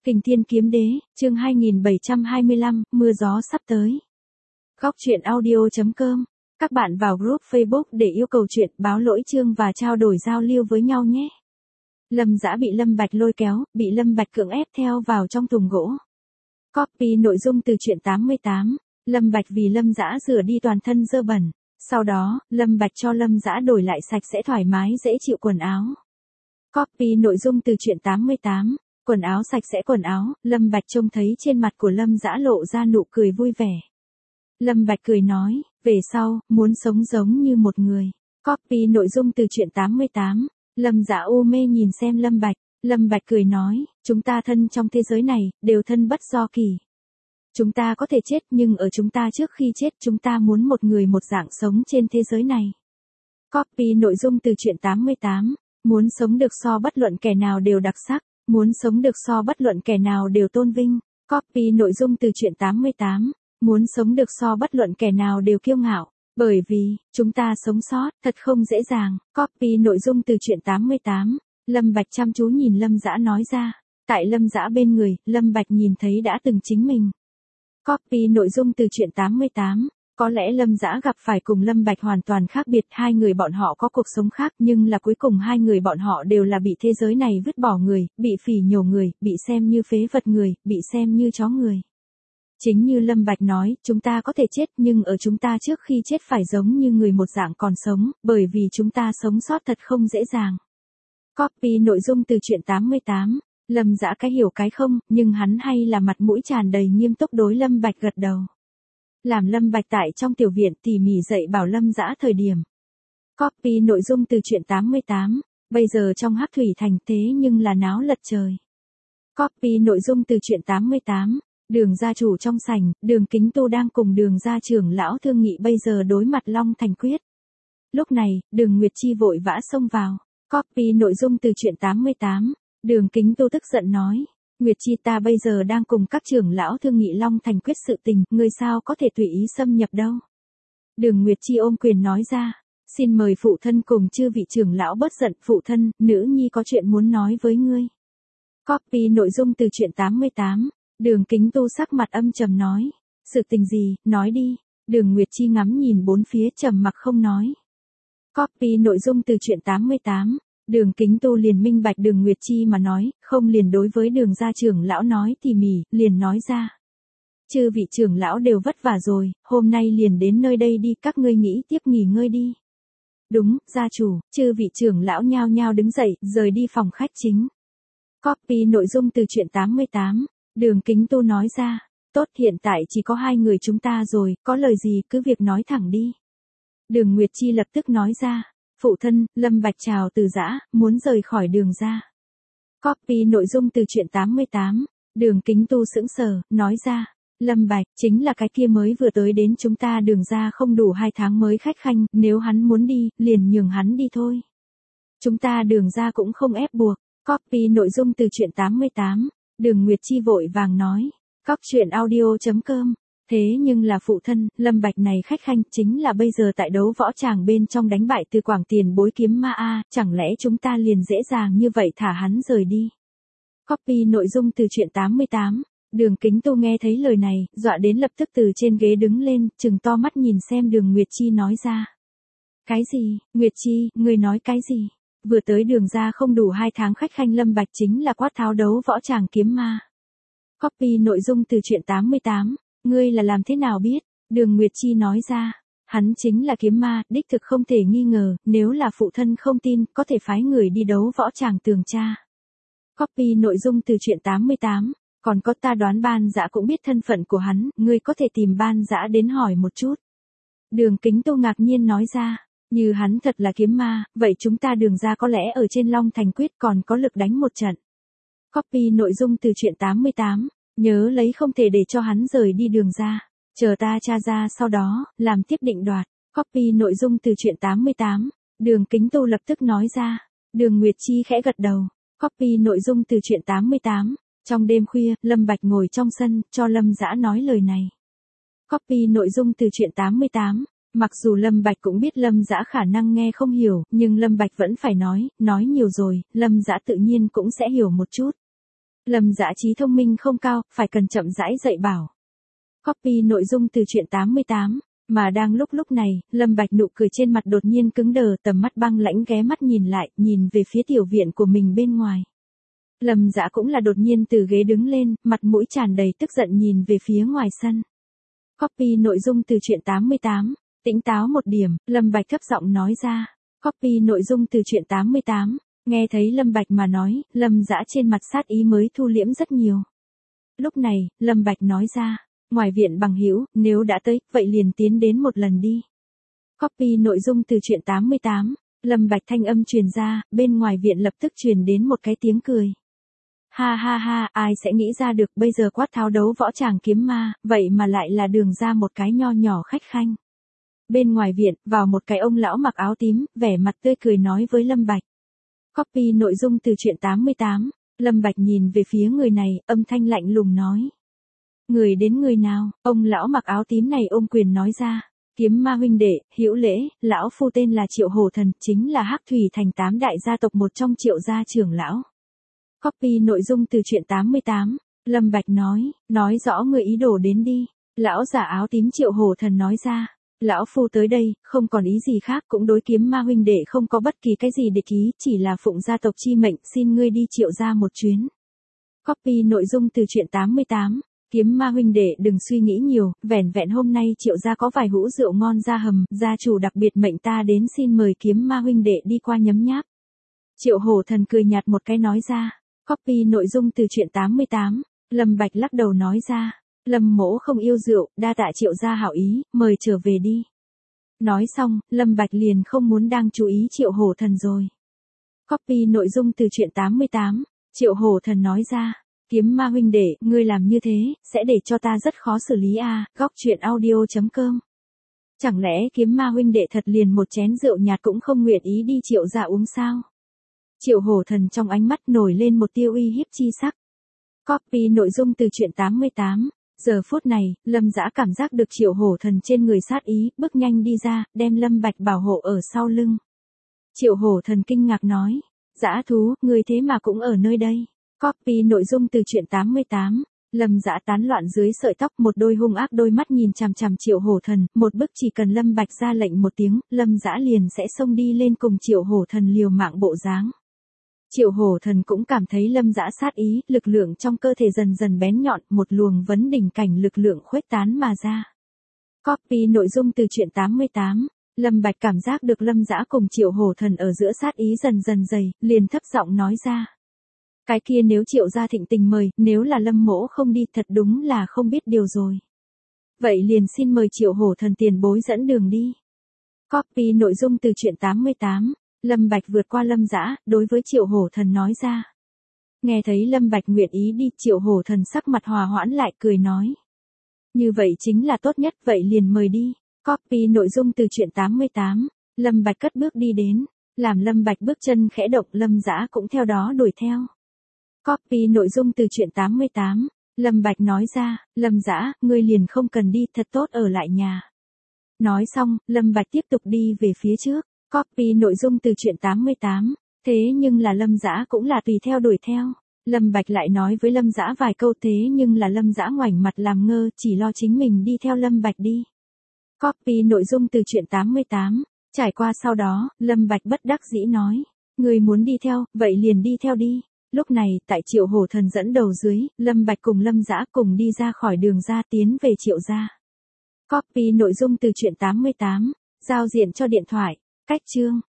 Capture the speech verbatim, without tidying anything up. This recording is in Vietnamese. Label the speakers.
Speaker 1: Kình Thiên Kiếm Đế, chương hai nghìn bảy trăm hai mươi lăm, mưa gió sắp tới. Góc truyện audio.com. Các bạn vào group Facebook để yêu cầu chuyện, báo lỗi chương và trao đổi giao lưu với nhau nhé. Lâm Dã bị Lâm Bạch lôi kéo, bị Lâm Bạch cưỡng ép theo vào trong thùng gỗ. Copy nội dung từ truyện tám mươi tám. Lâm Bạch vì Lâm Dã rửa đi toàn thân dơ bẩn. Sau đó, Lâm Bạch cho Lâm Dã đổi lại sạch sẽ thoải mái dễ chịu quần áo. Copy nội dung từ truyện tám mươi tám. Quần áo sạch sẽ quần áo, Lâm Bạch trông thấy trên mặt của Lâm Dã lộ ra nụ cười vui vẻ. Lâm Bạch cười nói, về sau, muốn sống giống như một người. Copy nội dung từ truyện tám mươi tám. Lâm Dã u mê nhìn xem Lâm Bạch, Lâm Bạch cười nói, chúng ta thân trong thế giới này, đều thân bất do kỳ. Chúng ta có thể chết nhưng ở chúng ta trước khi chết chúng ta muốn một người một dạng sống trên thế giới này. Copy nội dung từ truyện tám mươi tám. Muốn sống được so bất luận kẻ nào đều đặc sắc. Muốn sống được so bất luận kẻ nào đều tôn vinh. Copy nội dung từ truyện tám mươi tám. Muốn sống được so bất luận kẻ nào đều kiêu ngạo. Bởi vì, chúng ta sống sót, thật không dễ dàng. Copy nội dung từ truyện tám mươi tám. Lâm Bạch chăm chú nhìn Lâm Dã nói ra. Tại Lâm Dã bên người, Lâm Bạch nhìn thấy đã từng chính mình. Copy nội dung từ truyện tám mươi tám. Có lẽ Lâm Dã gặp phải cùng Lâm Bạch hoàn toàn khác biệt, hai người bọn họ có cuộc sống khác nhưng là cuối cùng hai người bọn họ đều là bị thế giới này vứt bỏ người, bị phỉ nhổ người, bị xem như phế vật người, bị xem như chó người. Chính như Lâm Bạch nói, chúng ta có thể chết nhưng ở chúng ta trước khi chết phải giống như người một dạng còn sống, bởi vì chúng ta sống sót thật không dễ dàng. Copy nội dung từ truyện tám mươi tám. Lâm Dã cái hiểu cái không, nhưng hắn hay là mặt mũi tràn đầy nghiêm túc đối Lâm Bạch gật đầu. Làm Lâm Bạch tại trong tiểu viện tỉ mỉ dạy bảo Lâm Dã thời điểm. Copy nội dung từ truyện tám mươi tám. Bây giờ trong Hắc Thủy Thành thế nhưng là náo lật trời. Copy nội dung từ truyện tám mươi tám. Đường gia chủ trong sảnh, Đường Kính Tu đang cùng Đường gia trưởng lão thương nghị bây giờ đối mặt Long Thành Quyết. Lúc này, Đường Nguyệt Chi vội vã xông vào. Copy nội dung từ truyện tám mươi tám. Đường Kính Tu tức giận nói. Nguyệt Chi, ta bây giờ đang cùng các trưởng lão thương nghị Long Thành Quyết sự tình, ngươi sao có thể tùy ý xâm nhập đâu. Đường Nguyệt Chi ôm quyền nói ra, xin mời phụ thân cùng chư vị trưởng lão bớt giận, phụ thân, nữ nhi có chuyện muốn nói với ngươi. Copy nội dung từ truyện tám mươi tám. Đường Kính Tu sắc mặt âm trầm nói, sự tình gì, nói đi. Đường Nguyệt Chi ngắm nhìn bốn phía trầm mặc không nói. Copy nội dung từ truyện tám mươi tám. Đường Kính Tu liền minh bạch Đường Nguyệt Chi mà nói, không liền đối với Đường gia trưởng lão nói tỉ mỉ, liền nói ra. Chư vị trưởng lão đều vất vả rồi, hôm nay liền đến nơi đây đi, các ngươi nghĩ tiếp nghỉ ngơi đi. Đúng, gia chủ, chư vị trưởng lão nhao nhao đứng dậy, rời đi phòng khách chính. Copy nội dung từ truyện tám mươi tám. Đường Kính Tu nói ra, tốt, hiện tại chỉ có hai người chúng ta rồi, có lời gì cứ việc nói thẳng đi. Đường Nguyệt Chi lập tức nói ra. Phụ thân, Lâm Bạch chào từ giã, muốn rời khỏi Đường gia. Copy nội dung từ truyện tám mươi tám. Đường Kính Tu sững sờ, nói ra. Lâm Bạch, chính là cái kia mới vừa tới đến chúng ta Đường gia không đủ hai tháng mới khách khanh, nếu hắn muốn đi, liền nhường hắn đi thôi. Chúng ta Đường gia cũng không ép buộc. Copy nội dung từ truyện tám mươi tám. Đường Nguyệt Chi vội vàng nói. Góc truyện audio.com. Thế nhưng là phụ thân, Lâm Bạch này khách khanh chính là bây giờ tại đấu võ tràng bên trong đánh bại Từ Quảng Tiền Bối kiếm ma a, chẳng lẽ chúng ta liền dễ dàng như vậy thả hắn rời đi. Copy nội dung từ truyện tám mươi tám. Đường Kính Tu nghe thấy lời này, dọa đến lập tức từ trên ghế đứng lên, trừng to mắt nhìn xem Đường Nguyệt Chi nói ra. Cái gì, Nguyệt Chi, ngươi nói cái gì? Vừa tới Đường gia không đủ hai tháng khách khanh Lâm Bạch chính là quát tháo đấu võ tràng kiếm ma. Copy nội dung từ truyện tám mươi tám. Ngươi là làm thế nào biết? Đường Nguyệt Chi nói ra. Hắn chính là kiếm ma, đích thực không thể nghi ngờ, nếu là phụ thân không tin, có thể phái người đi đấu võ tràng tường tra. Copy nội dung từ truyện tám mươi tám. Còn có ta đoán Ban Dã cũng biết thân phận của hắn, ngươi có thể tìm Ban Dã đến hỏi một chút. Đường Kính Tu ngạc nhiên nói ra. Như hắn thật là kiếm ma, vậy chúng ta Đường gia có lẽ ở trên Long Thành Quyết còn có lực đánh một trận. Copy nội dung từ truyện tám mươi tám. Nhớ lấy không thể để cho hắn rời đi Đường gia. Chờ ta tra ra sau đó, làm tiếp định đoạt. Copy nội dung từ truyện tám mươi tám. Đường Kính Tu lập tức nói ra. Đường Nguyệt Chi khẽ gật đầu. Copy nội dung từ truyện tám mươi tám. Trong đêm khuya, Lâm Bạch ngồi trong sân, cho Lâm Dã nói lời này. Copy nội dung từ truyện tám mươi tám. Mặc dù Lâm Bạch cũng biết Lâm Dã khả năng nghe không hiểu, nhưng Lâm Bạch vẫn phải nói, nói nhiều rồi, Lâm Dã tự nhiên cũng sẽ hiểu một chút. Lâm Dã trí thông minh không cao, phải cần chậm rãi dạy bảo. Copy nội dung từ truyện tám mươi tám. Mà đang lúc lúc này, Lâm Bạch nụ cười trên mặt đột nhiên cứng đờ, tầm mắt băng lãnh ghé mắt nhìn lại, nhìn về phía tiểu viện của mình bên ngoài. Lâm Dã cũng là đột nhiên từ ghế đứng lên, mặt mũi tràn đầy tức giận nhìn về phía ngoài sân. Copy nội dung từ truyện tám mươi tám. Tỉnh táo một điểm, Lâm Bạch thấp giọng nói ra. Copy nội dung từ truyện tám mươi tám. Nghe thấy Lâm Bạch mà nói, Lâm Dã trên mặt sát ý mới thu liễm rất nhiều. Lúc này, Lâm Bạch nói ra. Ngoài viện bằng hữu, nếu đã tới, vậy liền tiến đến một lần đi. Copy nội dung từ truyện tám mươi tám. Lâm Bạch thanh âm truyền ra, bên ngoài viện lập tức truyền đến một cái tiếng cười. Ha ha ha, ai sẽ nghĩ ra được bây giờ quát tháo đấu võ tràng kiếm ma, vậy mà lại là đường ra một cái nho nhỏ khách khanh. Bên ngoài viện, vào một cái ông lão mặc áo tím, vẻ mặt tươi cười nói với Lâm Bạch. Copy nội dung từ truyện tám mươi tám. Lâm Bạch nhìn về phía người này, âm thanh lạnh lùng nói. Người đến người nào? Ông lão mặc áo tím này ôm quyền nói ra. Kiếm ma huynh đệ, hữu lễ, lão phu tên là Triệu Hổ Thần, chính là Hắc Thủy Thành tám đại gia tộc một trong Triệu gia trưởng lão. Copy nội dung từ truyện tám mươi tám. Lâm Bạch nói, nói rõ người ý đồ đến đi. Lão giả áo tím Triệu Hổ Thần nói ra. Lão phu tới đây, không còn ý gì khác, cũng đối kiếm ma huynh đệ không có bất kỳ cái gì để ký, chỉ là phụng gia tộc chi mệnh, xin ngươi đi Triệu gia một chuyến. Copy nội dung từ truyện tám mươi tám. Kiếm ma huynh đệ đừng suy nghĩ nhiều, vẻn vẹn hôm nay Triệu gia có vài hũ rượu ngon ra hầm, gia chủ đặc biệt mệnh ta đến xin mời kiếm ma huynh đệ đi qua nhấm nháp. Triệu Hổ Thần cười nhạt một cái nói ra. Copy nội dung từ truyện tám mươi tám. Lâm Bạch lắc đầu nói ra. Lâm mỗ không yêu rượu, đa tạ Triệu gia hảo ý, mời trở về đi. Nói xong, Lâm Bạch liền không muốn đang chú ý Triệu Hổ Thần rồi. Copy nội dung từ truyện tám mươi tám. Triệu Hổ Thần nói ra. Kiếm ma huynh đệ, ngươi làm như thế, sẽ để cho ta rất khó xử lý a. À, góc truyện audio chấm com. Chẳng lẽ kiếm ma huynh đệ thật liền một chén rượu nhạt cũng không nguyện ý đi Triệu gia uống sao? Triệu Hổ Thần trong ánh mắt nổi lên một tia uy hiếp chi sắc. Copy nội dung từ truyện tám mươi tám. Giờ phút này, Lâm Dã cảm giác được Triệu Hổ Thần trên người sát ý, bước nhanh đi ra, đem Lâm Bạch bảo hộ ở sau lưng. Triệu Hổ Thần kinh ngạc nói. Dã thú, người thế mà cũng ở nơi đây. Copy nội dung từ truyện tám mươi tám. Lâm Dã tán loạn dưới sợi tóc, một đôi hung ác đôi mắt nhìn chằm chằm Triệu Hổ Thần, một bức chỉ cần Lâm Bạch ra lệnh một tiếng, Lâm Dã liền sẽ xông đi lên cùng Triệu Hổ Thần liều mạng bộ dáng. Triệu Hổ Thần cũng cảm thấy Lâm Dã sát ý, lực lượng trong cơ thể dần dần bén nhọn, một luồng vấn đỉnh cảnh lực lượng khuếch tán mà ra. Copy nội dung từ truyện tám mươi tám. Lâm Bạch cảm giác được Lâm Dã cùng Triệu Hổ Thần ở giữa sát ý dần dần dày, liền thấp giọng nói ra. Cái kia nếu Triệu gia thịnh tình mời, nếu là Lâm mỗ không đi thật đúng là không biết điều rồi. Vậy liền xin mời Triệu Hổ Thần tiền bối dẫn đường đi. Copy nội dung từ truyện tám mươi tám. Lâm Bạch vượt qua Lâm Dã, đối với Triệu Hổ Thần nói ra. Nghe thấy Lâm Bạch nguyện ý đi, Triệu Hổ Thần sắc mặt hòa hoãn lại cười nói. Như vậy chính là tốt nhất, vậy liền mời đi. Copy nội dung từ truyện tám mươi tám. Lâm Bạch cất bước đi đến. Làm Lâm Bạch bước chân khẽ động, Lâm Dã cũng theo đó đuổi theo. Copy nội dung từ truyện tám mươi tám. Lâm Bạch nói ra, Lâm Dã, ngươi liền không cần đi, thật tốt ở lại nhà. Nói xong, Lâm Bạch tiếp tục đi về phía trước. Copy nội dung từ truyện tám mươi tám. Thế nhưng là Lâm Dã cũng là tùy theo đuổi theo. Lâm Bạch lại nói với Lâm Dã vài câu, thế nhưng là Lâm Dã ngoảnh mặt làm ngơ, chỉ lo chính mình đi theo Lâm Bạch đi. Copy nội dung từ truyện tám mươi tám. Trải qua sau đó, Lâm Bạch bất đắc dĩ nói. Người muốn đi theo, vậy liền đi theo đi. Lúc này, tại Triệu Hổ Thần dẫn đầu dưới, Lâm Bạch cùng Lâm Dã cùng đi ra khỏi đường ra tiến về Triệu gia. Copy nội dung từ truyện tám mươi tám. Giao diện cho điện thoại. Cách chương.